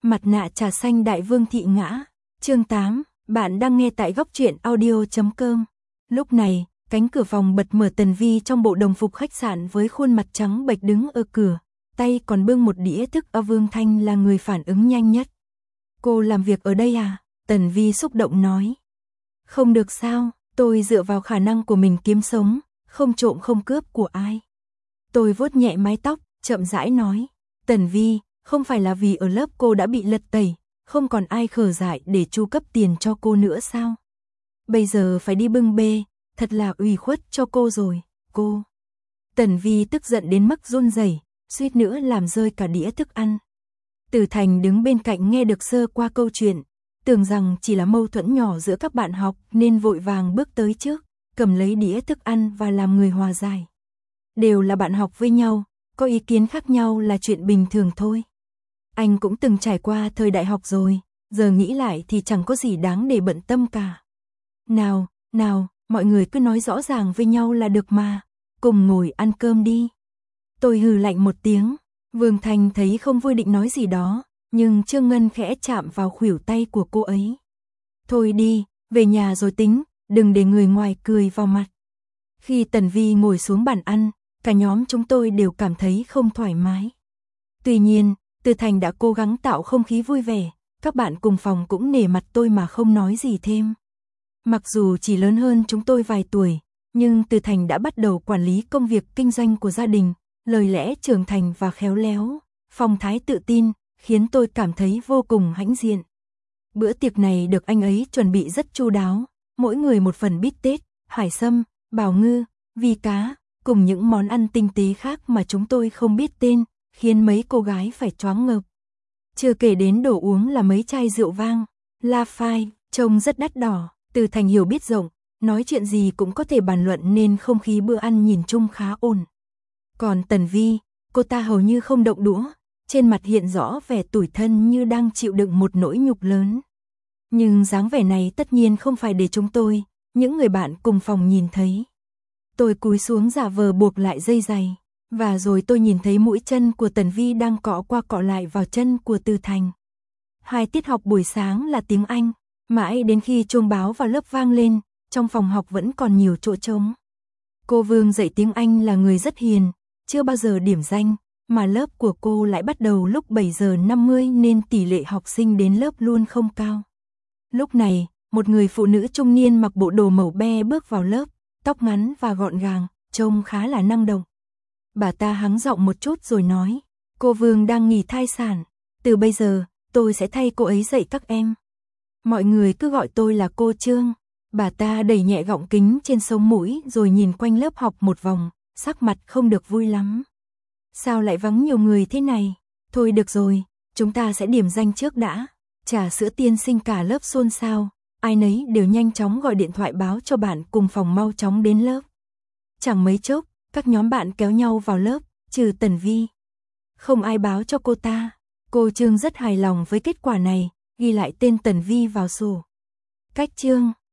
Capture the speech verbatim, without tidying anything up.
Mặt nạ trà xanh đại vương thị ngã. Chương tám, bạn đang nghe tại góc truyện audio chấm com. Lúc này, cánh cửa phòng bật mở. Tần Vi trong bộ đồng phục khách sạn với khuôn mặt trắng bệch đứng ở cửa, tay còn bưng một đĩa thức ăn. Vương Thanh là người phản ứng nhanh nhất. Cô làm việc ở đây à? Tần Vi xúc động nói. Không được sao, tôi dựa vào khả năng của mình kiếm sống, không trộm không cướp của ai. Tôi vuốt nhẹ mái tóc, chậm rãi nói. Tần Vi, không phải là vì ở lớp cô đã bị lật tẩy, không còn ai khờ dại để chu cấp tiền cho cô nữa sao? Bây giờ phải đi bưng bê, thật là ủy khuất cho cô rồi, cô. Tần Vi tức giận đến mức run rẩy, suýt nữa làm rơi cả đĩa thức ăn. Từ Thành đứng bên cạnh nghe được sơ qua câu chuyện, tưởng rằng chỉ là mâu thuẫn nhỏ giữa các bạn học nên vội vàng bước tới trước, cầm lấy đĩa thức ăn và làm người hòa giải. Đều là bạn học với nhau, có ý kiến khác nhau là chuyện bình thường thôi. Anh cũng từng trải qua thời đại học rồi, giờ nghĩ lại thì chẳng có gì đáng để bận tâm cả. Nào, nào, mọi người cứ nói rõ ràng với nhau là được mà, cùng ngồi ăn cơm đi. Tôi hừ lạnh một tiếng, Vương Thanh thấy không vui định nói gì đó, nhưng Trương Ngân khẽ chạm vào khuỷu tay của cô ấy. Thôi đi, về nhà rồi tính, đừng để người ngoài cười vào mặt. Khi Tần Vi ngồi xuống bàn ăn, cả nhóm chúng tôi đều cảm thấy không thoải mái. Tuy nhiên, Từ Thành đã cố gắng tạo không khí vui vẻ, các bạn cùng phòng cũng nể mặt tôi mà không nói gì thêm. Mặc dù chỉ lớn hơn chúng tôi vài tuổi, nhưng Từ Thành đã bắt đầu quản lý công việc kinh doanh của gia đình, lời lẽ trưởng thành và khéo léo, phong thái tự tin, khiến tôi cảm thấy vô cùng hãnh diện. Bữa tiệc này được anh ấy chuẩn bị rất chu đáo, mỗi người một phần bít tết, hải sâm, bào ngư, vi cá, cùng những món ăn tinh tế khác mà chúng tôi không biết tên, khiến mấy cô gái phải choáng ngợp. Chưa kể đến đồ uống là mấy chai rượu vang, La Phai, trông rất đắt đỏ. Từ Thành hiểu biết rộng, nói chuyện gì cũng có thể bàn luận nên không khí bữa ăn nhìn chung khá ổn. Còn Tần Vi, cô ta hầu như không động đũa, trên mặt hiện rõ vẻ tủi thân như đang chịu đựng một nỗi nhục lớn. Nhưng dáng vẻ này tất nhiên không phải để chúng tôi, những người bạn cùng phòng nhìn thấy. Tôi cúi xuống giả vờ buộc lại dây giày, và rồi tôi nhìn thấy mũi chân của Tần Vi đang cọ qua cọ lại vào chân của Từ Thành. Hai tiết học buổi sáng là tiếng Anh, mãi đến khi chuông báo vào lớp vang lên, trong phòng học vẫn còn nhiều chỗ trống. Cô Vương dạy tiếng Anh là người rất hiền, chưa bao giờ điểm danh, mà lớp của cô lại bắt đầu lúc bảy giờ năm mươi nên tỷ lệ học sinh đến lớp luôn không cao. Lúc này, một người phụ nữ trung niên mặc bộ đồ màu be bước vào lớp, tóc ngắn và gọn gàng, trông khá là năng động. Bà ta hắng giọng một chút rồi nói, cô Vương đang nghỉ thai sản, từ bây giờ, tôi sẽ thay cô ấy dạy các em. Mọi người cứ gọi tôi là cô Trương. Bà ta đẩy nhẹ gọng kính trên sống mũi rồi nhìn quanh lớp học một vòng, sắc mặt không được vui lắm. Sao lại vắng nhiều người thế này? Thôi được rồi, chúng ta sẽ điểm danh trước đã. Trà sữa tiên sinh cả lớp xôn xao, ai nấy đều nhanh chóng gọi điện thoại báo cho bạn cùng phòng mau chóng đến lớp. Chẳng mấy chốc, các nhóm bạn kéo nhau vào lớp, trừ Tần Vi. Không ai báo cho cô ta. Cô Trương rất hài lòng với kết quả này, ghi lại tên Tần Vi vào sổ. Cách Trương,